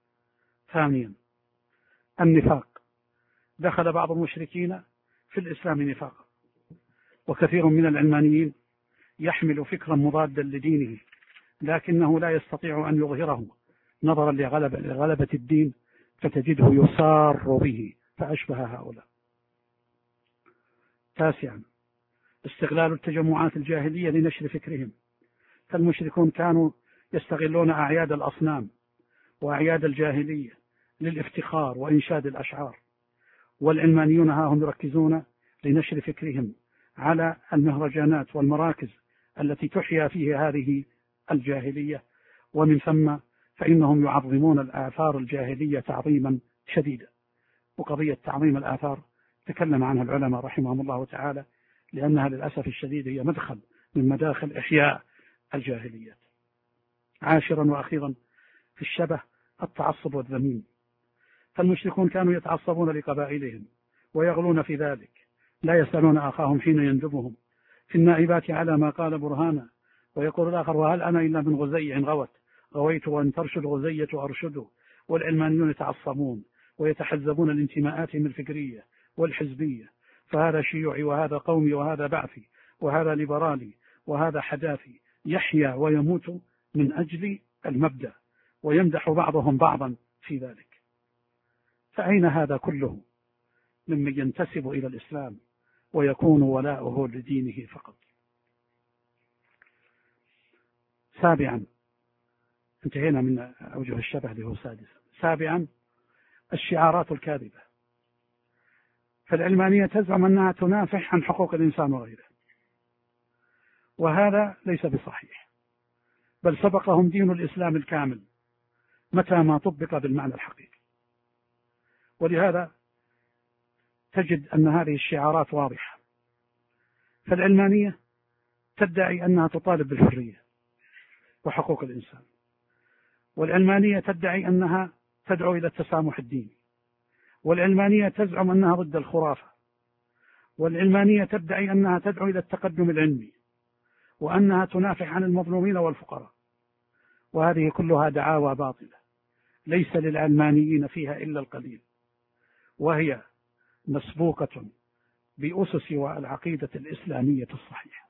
8 النفاق، دخل بعض المشركين في الإسلام نفاقا، وكثير من العلمانيين يحمل فكرا مضادا لدينه لكنه لا يستطيع أن يظهره نظرا لغلبة الدين، فتجده يسار به فأشبه هؤلاء. 9 استغلال التجمعات الجاهلية لنشر فكرهم، فالمشركون كانوا يستغلون أعياد الأصنام وأعياد الجاهلية للافتخار وإنشاد الأشعار، والعلمانيون ها هم يركزون لنشر فكرهم على المهرجانات والمراكز التي تحيا فيه هذه الجاهلية، ومن ثم فإنهم يعظمون الآثار الجاهلية تعظيما شديدا. وقضية تعظيم الآثار تكلم عنها العلماء رحمهم الله تعالى، لأنها للأسف الشديد هي مدخل من مداخل إحياء الجاهلية. 10 وأخيرا في الشبه التعصب والذميم، فالمشركون كانوا يتعصبون لقبائلهم ويغلون في ذلك، لا يسألون أخاهم حين يندبهم في النائبات على ما قال برهانا، ويقول الآخر وهل أنا إلا من غزيع غويت وأن ترشد غزية أرشده. والعلمانيون يتعصبون ويتحزبون لانتماءاتهم الفكرية والحزبية، فهذا شيوعي وهذا قومي وهذا بعثي وهذا ليبرالي وهذا حداثي، يحيا ويموت من أجل المبدأ، ويمدح بعضهم بعضا في ذلك. فأين هذا كله ممن ينتسب إلى الإسلام ويكون ولاؤه لدينه فقط؟ 7 انتهينا من أوجه الشبه له. 7 الشعارات الكاذبة، فالعلمانية تزعم أنها تنافح عن حقوق الإنسان وغيره، وهذا ليس بصحيح، بل سبقهم دين الإسلام الكامل متى ما طبق بالمعنى الحقيقي. ولهذا تجد أن هذه الشعارات واضحة، فالعلمانية تدعي أنها تطالب بالحرية وحقوق الإنسان، والعلمانية تدعي أنها تدعو إلى التسامح الديني، والعلمانية تزعم أنها ضد الخرافة، والعلمانية تدعي أنها تدعو إلى التقدم العلمي، وأنها تنافح عن المظلومين والفقراء، وهذه كلها دعاوى باطلة ليس للعلمانيين فيها إلا القليل، وهي مسبوقة بأسس والعقيدة الإسلامية الصحيحة.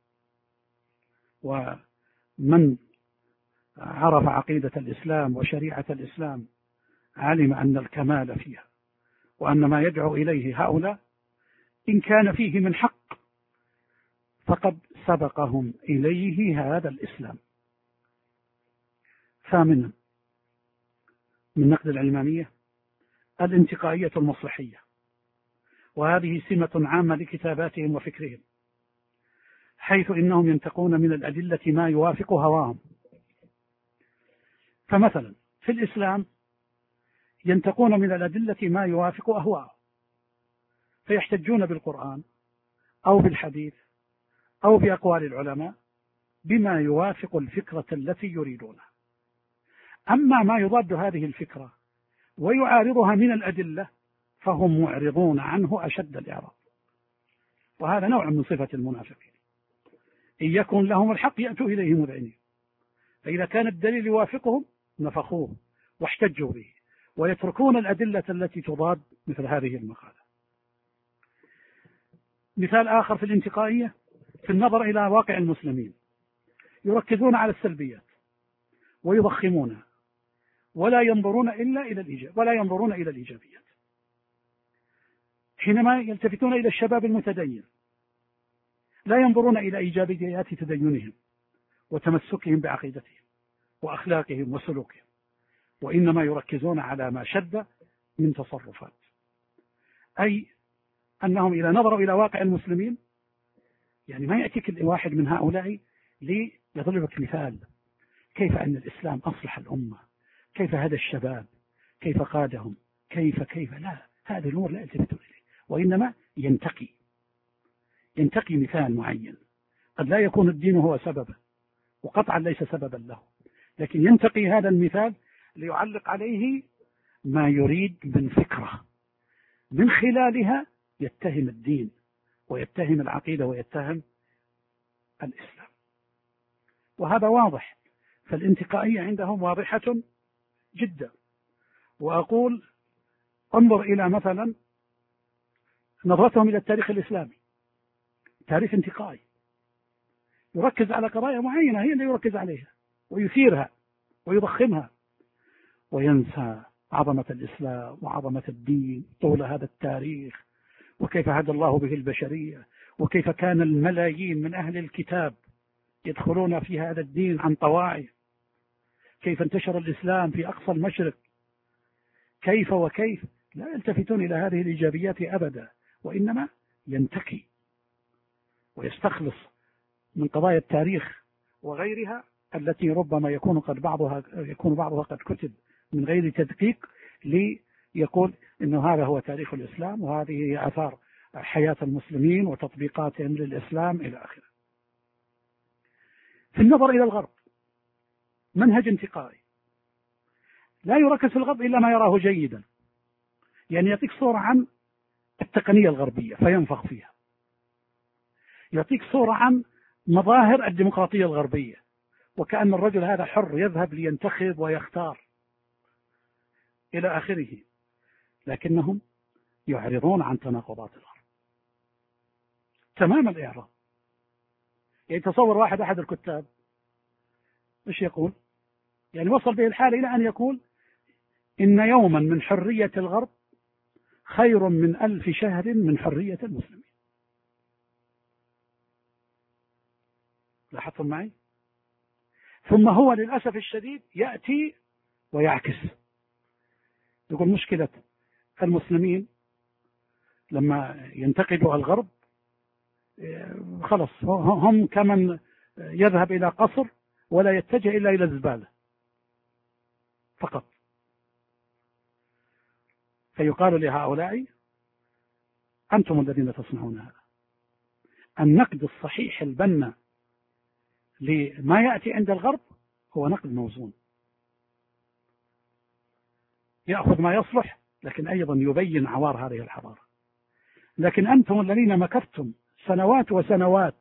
ومن عرف عقيدة الإسلام وشريعة الإسلام علم أن الكمال فيها، وأن ما يدعو إليه هؤلاء إن كان فيه من حق فقد سبقهم إليه هذا الإسلام. ثامنا من نقد العلمانية الانتقائية المصلحية، وهذه سمة عامة لكتاباتهم وفكرهم، حيث إنهم ينتقون من الأدلة ما يوافق هواهم. فمثلا في الإسلام ينتقون من الأدلة ما يوافق أهواءهم، فيحتجون بالقرآن أو بالحديث أو بأقوال العلماء بما يوافق الفكرة التي يريدونها. أما ما يضاد هذه الفكرة ويعارضها من الأدلة فهم معرضون عنه أشد الإعراض، وهذا نوع من صفة المنافقين. إن يكن لهم الحق يأتوا إليه مذعنين، فإذا كان الدليل يوافقهم نفخوه واحتجوا به، ويتركون الأدلة التي تضاد مثل هذه المقالة. مثال آخر في الانتقائية في النظر إلى واقع المسلمين، يركزون على السلبيات ويضخمونها ولا ينظرون إلى الإيجابيات. حينما يلتفتون إلى الشباب المتدين لا ينظرون إلى إيجابيات تدينهم وتمسكهم بعقيدتهم وأخلاقهم وسلوكهم، وإنما يركزون على ما شد من تصرفات، أي أنهم إذا نظروا إلى واقع المسلمين، يعني ما يأتيك الواحد من هؤلاء ليضربك مثال كيف أن الإسلام أصلح الأمة، كيف هدى الشباب، كيف قادهم، كيف لا، هذه الأمور لا يلتفتون إليه، وإنما ينتقي مثال معين قد لا يكون الدين هو سببه وقطعا ليس سببا له، لكن ينتقي هذا المثال ليعلق عليه ما يريد من فكرة من خلالها يتهم الدين ويتهم العقيدة ويتهم الإسلام، وهذا واضح. فالانتقائية عندهم واضحة جدا. وأقول انظر إلى مثلا نظرتهم إلى التاريخ الإسلامي، تاريخ انتقائي يركز على قضايا معينة هي اللي يركز عليها ويثيرها ويضخمها، وينسى عظمة الإسلام وعظمة الدين طول هذا التاريخ، وكيف هدى الله به البشرية، وكيف كان الملايين من أهل الكتاب يدخلون في هذا الدين عن طواعي، كيف انتشر الإسلام في أقصى المشرق، كيف لا يلتفتون إلى هذه الإيجابيات أبدا، وإنما ينتقي ويستخلص من قضايا التاريخ وغيرها التي ربما يكون بعضها قد كتب من غير تدقيق، ليقول إنه هذا هو تاريخ الإسلام وهذه هي آثار حياة المسلمين وتطبيقاتهم للإسلام إلى آخره. في النظر إلى الغرب منهج انتقائي، لا يركز في الغرب إلا ما يراه جيدا، يعني يعطيك صورة عن التقنية الغربية فينفخ فيها، يعطيك صورة عن مظاهر الديمقراطية الغربية وكأن الرجل هذا حر يذهب لينتخب ويختار إلى آخره، لكنهم يعرضون عن تناقضات الغرب تمام الإعراض. يعني تصور أحد الكتاب إيش يقول، يعني وصل به الحال إلى أن يقول إن يوما من حرية الغرب خير من 1000 شهر من حرية المسلمين. لاحظتم معي؟ ثم هو للأسف الشديد يأتي ويعكس، يقول مشكلة المسلمين لما ينتقدوا الغرب خلص هم كمن يذهب إلى قصر ولا يتجه إلا إلى الزبالة فقط. فيقال لهؤلاء أنتم الذين تصنعون هذا. النقد الصحيح البناء لما يأتي عند الغرب هو نقد موزون، يأخذ ما يصلح لكن أيضا يبين عوار هذه الحضارة. لكن أنتم الذين مكثتم سنوات وسنوات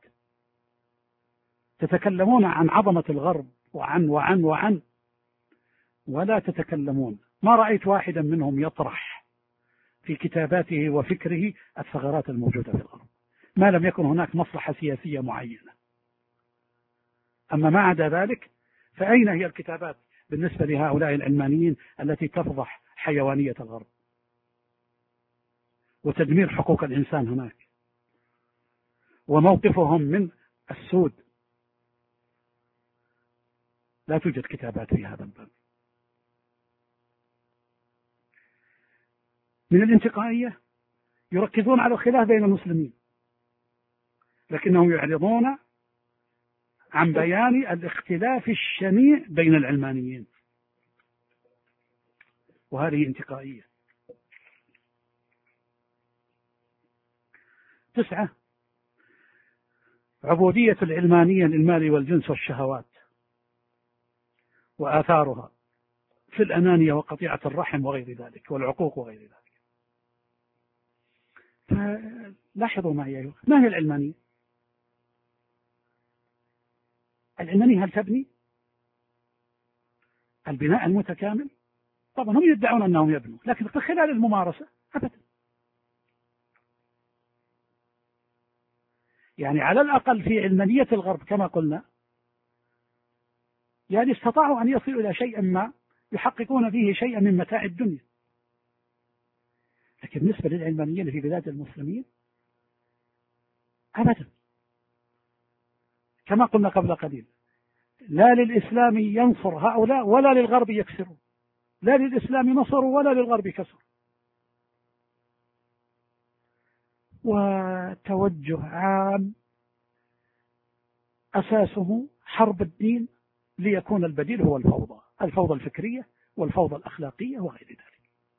تتكلمون عن عظمة الغرب وعن ولا تتكلمون، ما رأيت واحدا منهم يطرح في كتاباته وفكره الثغرات الموجودة في الغرب ما لم يكن هناك مصلحة سياسية معينة. أما ما عدا ذلك فأين هي الكتابات بالنسبة لهؤلاء العلمانيين التي تفضح حيوانية الغرب وتدمير حقوق الإنسان هناك وموقفهم من السود. لا توجد كتابات في هذا الباب. من الانتقائية يركزون على الخلاف بين المسلمين، لكنهم يعرضون عن بيان الاختلاف الشنيع بين العلمانيين، وهذه انتقائية. 9، عبودية العلمانية للمال والجنس والشهوات وآثارها في الأنانية وقطيعة الرحم وغير ذلك والعقوق وغير ذلك. فلاحظوا معي ما هي العلمانية؟ العلمانية هل تبني البناء المتكامل؟ طبعا هم يدعون أنهم يبنوا، لكن في خلال الممارسة أبدا. يعني على الأقل في علمانية الغرب كما قلنا، يعني استطاعوا أن يصلوا إلى شيء ما يحققون فيه شيئا من متاع الدنيا. لكن بالنسبة للعلمانية اللي في بلاد المسلمين أبدا. كما قلنا قبل قليل، لا للإسلام ينصر هؤلاء ولا للغرب يكسروا، لا للإسلام نصروا ولا للغرب كسروا. وتوجه عام أساسه حرب الدين ليكون البديل هو الفوضى الفكرية والفوضى الأخلاقية وغير ذلك.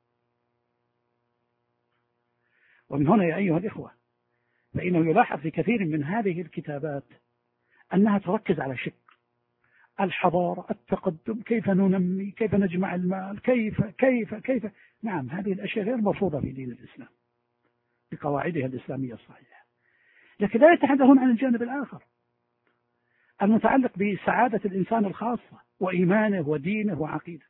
ومن هنا يا أيها الإخوة فإنه يلاحظ في كثير من هذه الكتابات أنها تركز على شق الحضارة، التقدم، كيف ننمي، كيف نجمع المال، كيف. نعم، هذه الأشياء غير مرفوضة في دين الإسلام بقواعدها الإسلامية الصحيحة، لكن لا يتحدثون عن الجانب الآخر المتعلق بسعادة الإنسان الخاصة وإيمانه ودينه وعقيدته.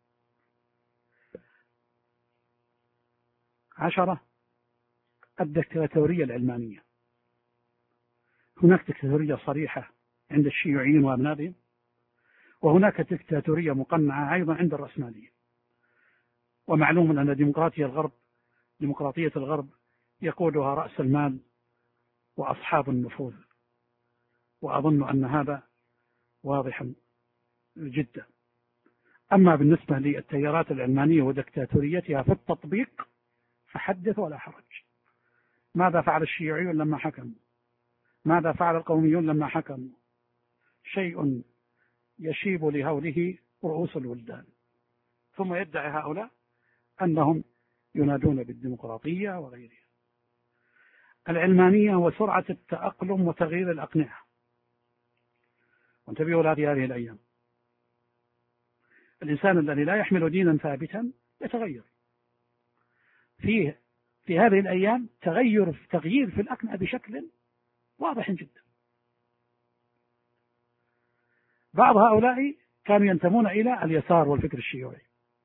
10، الدكتاتورية العلمانية. هناك دكتاتورية صريحة عند الشيوعيين وأبنائهم، وهناك دكتاتورية مقنعة أيضا عند الرأسماليين. ومعلوم أن ديمقراطية الغرب يقودها رأس المال وأصحاب النفوذ، وأظن أن هذا واضح جدا. أما بالنسبة للتيارات العلمانية ودكتاتوريتها في التطبيق فحدث ولا حرج. ماذا فعل الشيوعيون لما حكموا؟ ماذا فعل القوميون لما حكموا؟ شيء يشيب لهوله رؤوس الولدان. ثم يدعي هؤلاء أنهم ينادون بالديمقراطية وغيرها. العلمانية وسرعة التأقلم وتغيير الأقنعة. وانتبهوا لهذه الأيام، الإنسان الذي لا يحمل دينا ثابتا يتغير. في هذه الأيام تغيير في الأقنعة بشكل واضح جدا. بعض هؤلاء كانوا ينتمون إلى اليسار والفكر الشيوعي،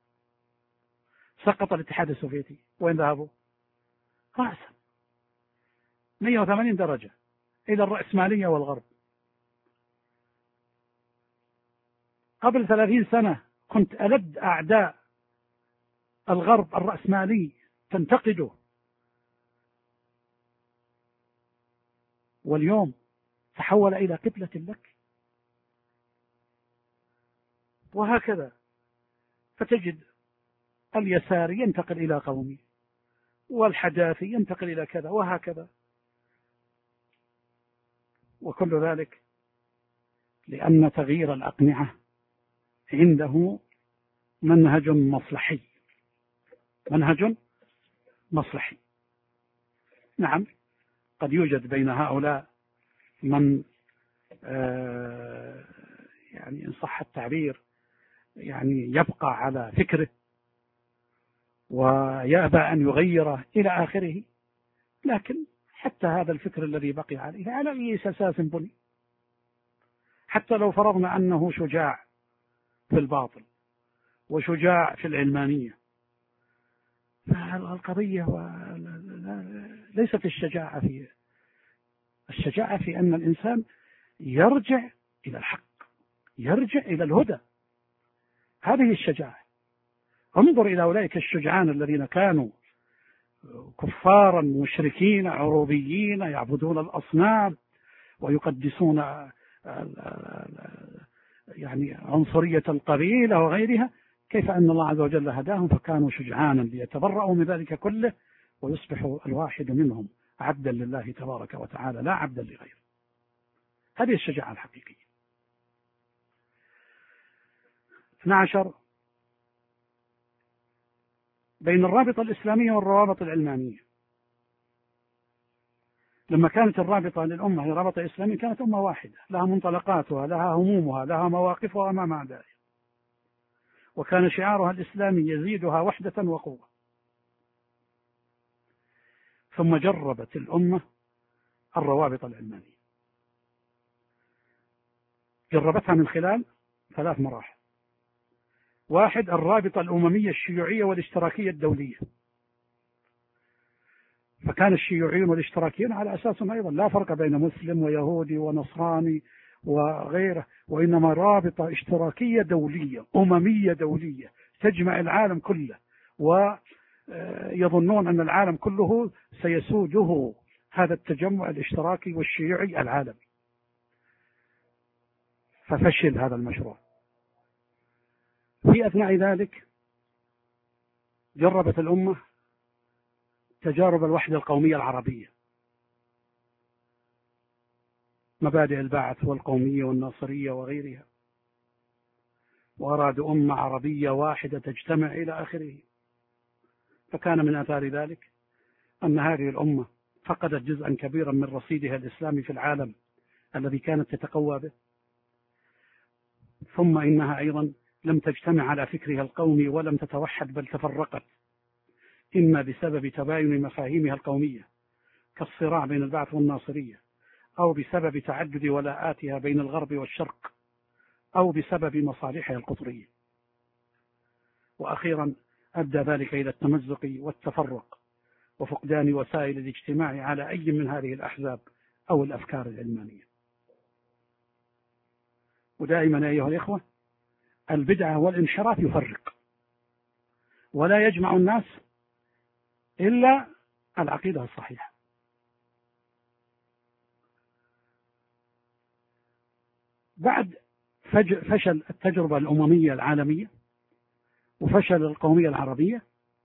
سقط الاتحاد السوفيتي، وين ذهبوا؟ رأسا 180 درجة إلى الرأسمالية والغرب. قبل 30 سنة كنت ألد أعداء الغرب الرأسمالي تنتقده، واليوم تحول إلى قبلة لك. وهكذا فتجد اليسار ينتقل إلى قومي، والحداثي ينتقل إلى كذا، وهكذا. وكل ذلك لأن تغيير الأقنعة عنده منهج مصلحي. نعم، قد يوجد بين هؤلاء من يعني إن صح التعبير يعني يبقى على فكره ويأبى أن يغيره إلى آخره، لكن حتى هذا الفكر الذي بقي عليه على أي أساس بني؟ حتى لو فرضنا أنه شجاع في الباطل وشجاع في العلمانية، فالقضية ليست الشجاعة في أن الإنسان يرجع إلى الحق، يرجع إلى الهدى. هذه الشجاعة. انظر إلى أولئك الشجعان الذين كانوا كفارا مشركين عروبيين يعبدون الأصنام ويقدسون يعني عنصرية القبيلة وغيرها، كيف أن الله عز وجل هداهم فكانوا شجعانا ليتبرأوا من ذلك كله ويصبح الواحد منهم عبدا لله تبارك وتعالى لا عبدا لغيره. هذه الشجاعة الحقيقية. 12 بين الرابطة الإسلامية والروابط العلمانية. لما كانت الرابطة للأمة هي رابطة إسلامية كانت أمة واحدة لها منطلقاتها لها همومها لها مواقفها ما مع ذلك، وكان شعارها الإسلامي يزيدها وحدة وقوة. ثم جربت الأمة الروابط العلمانية، جربتها من خلال 3 مراحل. 1 الرابطة الأممية الشيوعية والاشتراكية الدولية، فكان الشيوعيون والاشتراكيين على أساس أيضا لا فرق بين مسلم ويهودي ونصراني وغيره، وإنما رابطة اشتراكية دولية أممية دولية تجمع العالم كله، ويظنون أن العالم كله سيسوده هذا التجمع الاشتراكي والشيوعي العالمي. ففشل هذا المشروع. في أثناء ذلك جربت الأمة تجارب الوحدة القومية العربية، مبادئ البعث والقومية والناصرية وغيرها، وأرادوا أمة عربية واحدة تجتمع إلى آخره. فكان من آثار ذلك أن هذه الأمة فقدت جزءا كبيرا من رصيدها الإسلامي في العالم الذي كانت تتقوى به، ثم إنها أيضا لم تجتمع على فكرها القومي ولم تتوحد بل تفرقت، إما بسبب تباين مفاهيمها القومية كالصراع بين البعث والناصرية، أو بسبب تعدد ولاءاتها بين الغرب والشرق، أو بسبب مصالحها القطرية. وأخيرا أدى ذلك إلى التمزق والتفرق وفقدان وسائل الاجتماع على أي من هذه الأحزاب أو الأفكار العلمانية. ودائما أيها الإخوة البدعة والانحراف يفرق، ولا يجمع الناس إلا العقيدة الصحيحة. بعد فشل التجربة الأممية العالمية وفشل القومية العربية،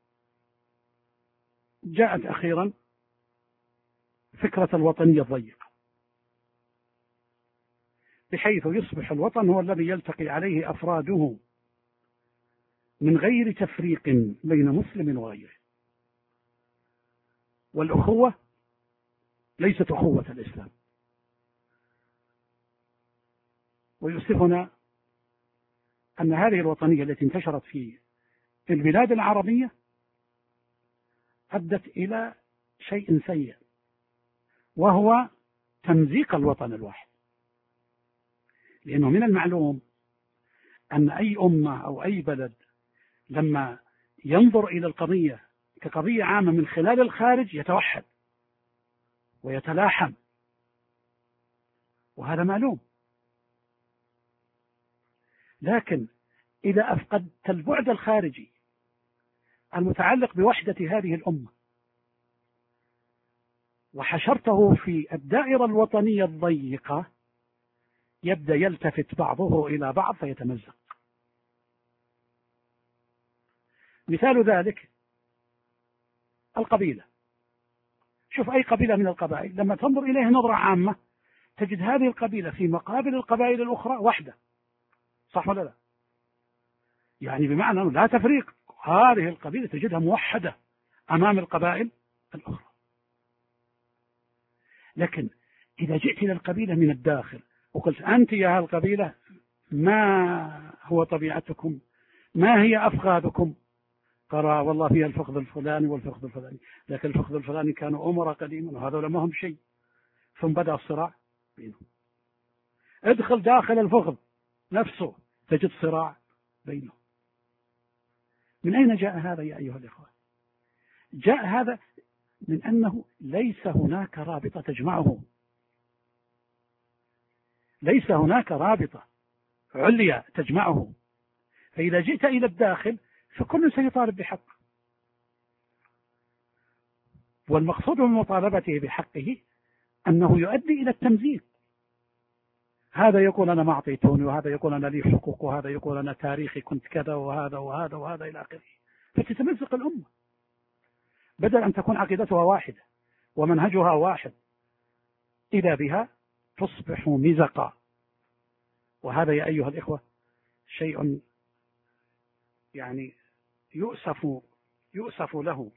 جاءت أخيرا فكرة الوطنية الضيقة، بحيث يصبح الوطن هو الذي يلتقي عليه أفراده من غير تفريق بين مسلم وغيره. والأخوة ليست أخوة الإسلام. ويؤسفنا أن هذه الوطنية التي انتشرت في البلاد العربية أدت إلى شيء سيء، وهو تمزيق الوطن الواحد. لأنه من المعلوم أن أي أمة أو أي بلد لما ينظر إلى القضية كقضية عامة من خلال الخارج يتوحد ويتلاحم، وهذا معلوم. لكن إذا أفقدت البعد الخارجي المتعلق بوحدة هذه الأمة وحشرته في الدائرة الوطنية الضيقة، يبدأ يلتفت بعضه إلى بعض فيتمزق. مثال ذلك القبيلة. شوف أي قبيلة من القبائل لما تنظر إليها نظرة عامة تجد هذه القبيلة في مقابل القبائل الأخرى وحدة، صح ولا لا؟ يعني بمعنى لا تفريق، هذه القبيلة تجدها موحدة أمام القبائل الأخرى. لكن إذا جئت إلى القبيلة من الداخل وقلت أنت يا القبيلة ما هو طبيعتكم، ما هي أفخاذكم، قال والله فيها الفخذ الفلاني والفخذ الفلاني، لكن الفخذ الفلاني كانوا أمراء قديما وهذول ما هم شيء، ثم بدأ الصراع بينهم. ادخل داخل الفخذ نفسه تجد صراع بينهم. من أين جاء هذا يا أيها الإخوة؟ جاء هذا من أنه ليس هناك رابطة تجمعه، ليس هناك رابطة عليا تجمعه. فإذا جئت إلى الداخل فكل سيطالب بحق. والمقصود من مطالبته بحقه أنه يؤدي إلى التمزيق. هذا يقول أنا ما أعطيتوني، وهذا يقول أنا لي حقوق، وهذا يقول أنا تاريخي كنت كذا، وهذا وهذا وهذا إلى آخره، فتتمزق الأمة بدل أن تكون عقيدتها واحدة ومنهجها واحد، إذا بها تصبح مزقا. وهذا يا أيها الإخوة شيء يعني يؤسف له،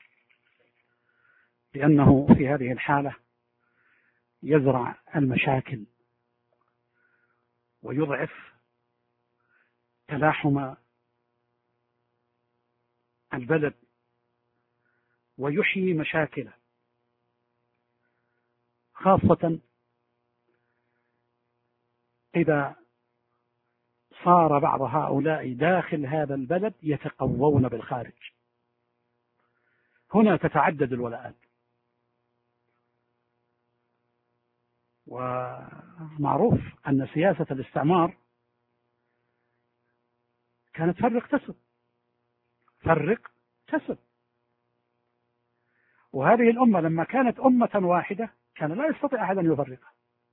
لأنه في هذه الحالة يزرع المشاكل ويضعف تلاحم البلد ويحيي مشاكله، خاصة إذا صار بعض هؤلاء داخل هذا البلد يتقوون بالخارج. هنا تتعدد الولاءات. ومعروف أن سياسة الاستعمار كانت فرق تسب. وهذه الأمة لما كانت أمة واحدة كان لا يستطيع أحد أن يفرقها،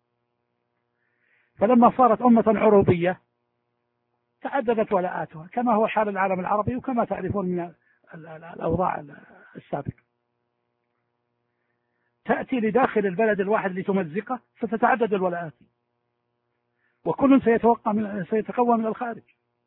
فلما صارت أمة عروبية تعددت ولاءاتها، كما هو حال العالم العربي وكما تعرفون من الأوضاع السابقة. تأتي لداخل البلد الواحد لتمزقه فتتعدد الولاءات، وكل سيتقوى من الخارج.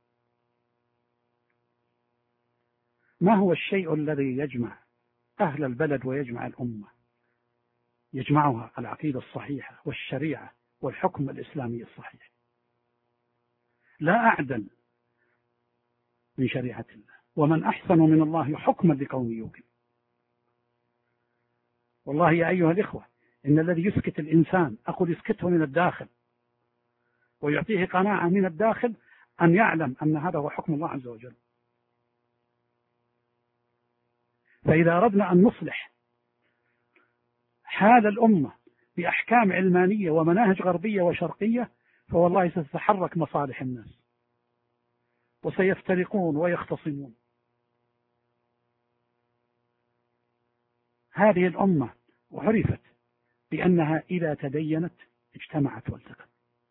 ما هو الشيء الذي يجمع أهل البلد ويجمع الأمة؟ يجمعها العقيدة الصحيحة والشريعة والحكم الإسلامي الصحيح. لا أعدل من شريعة الله، ومن أحسن من الله حكما لقوم يوقن. والله يا أيها الإخوة إن الذي يسكت الإنسان، أقول يسكته من الداخل ويعطيه قناعة من الداخل، أن يعلم أن هذا هو حكم الله عز وجل. فإذا أردنا أن نصلح حال الأمة بأحكام علمانية ومناهج غربية وشرقية، فوالله ستتحرك مصالح الناس وسيفترقون ويختصمون. هذه الأمة وعرفت بأنها إذا تدينت اجتمعت والتقت.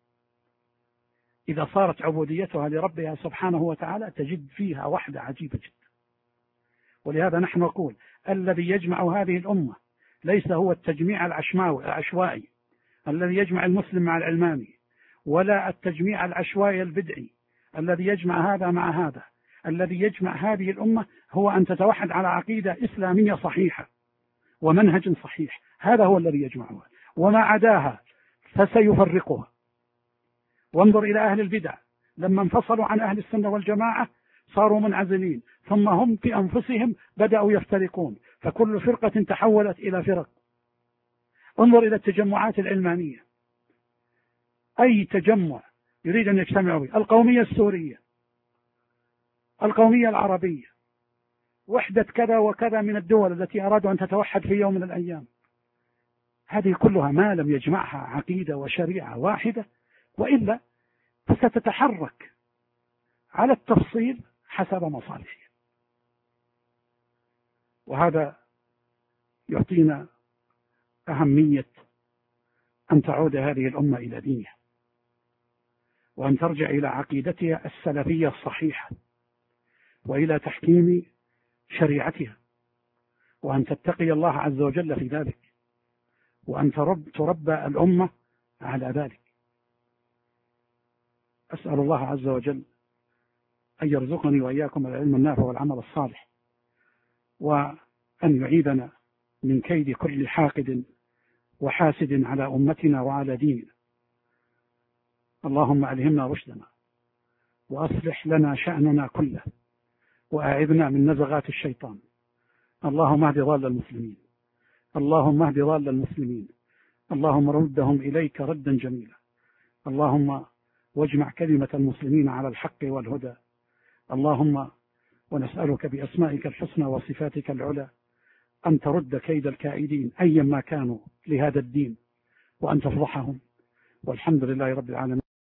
إذا صارت عبوديتها لربها سبحانه وتعالى تجد فيها وحدة عجيبة جدا. ولهذا نحن نقول الذي يجمع هذه الأمة ليس هو التجميع العشوائي الذي يجمع المسلم مع العلماني، ولا التجميع العشوائي البدعي الذي يجمع هذا مع هذا. الذي يجمع هذه الأمة هو أن تتوحد على عقيدة إسلامية صحيحة ومنهج صحيح، هذا هو الذي يجمعها، وما عداها فسيفرقها. وانظر إلى أهل البدع لما انفصلوا عن أهل السنة والجماعة صاروا منعزلين، ثم هم في أنفسهم بدأوا يفترقون، فكل فرقة تحولت إلى فرق. انظر إلى التجمعات العلمانية، أي تجمع يريد أن يجتمع به، القومية السورية، القومية العربية، وحدة كذا وكذا من الدول التي أرادوا أن تتوحد في يوم من الأيام، هذه كلها ما لم يجمعها عقيدة وشريعة واحدة، وإلا فستتحرك على التفصيل حسب مصالحها. وهذا يعطينا أهمية أن تعود هذه الأمة إلى دينها، وأن ترجع إلى عقيدتها السلفية الصحيحة، وإلى تحكيم شريعتها، وأن تتقي الله عز وجل في ذلك، وأن تربى الأمة على ذلك. أسأل الله عز وجل أن يرزقني وإياكم العلم النافع والعمل الصالح، وأن يعيذنا من كيد كل حاقد وحاسد على أمتنا وعلى ديننا. اللهم ألهمنا رشدنا، وأصلح لنا شأننا كله، وأعذنا من نزغات الشيطان. اللهم اهد ضال المسلمين، اللهم اهد ضال المسلمين، اللهم ردهم إليك ردا جميلا. اللهم واجمع كلمة المسلمين على الحق والهدى. اللهم ونسألك بأسمائك الحسنى وصفاتك العلى أن ترد كيد الكائدين أيما كانوا لهذا الدين، وأن تفضحهم. والحمد لله رب العالمين.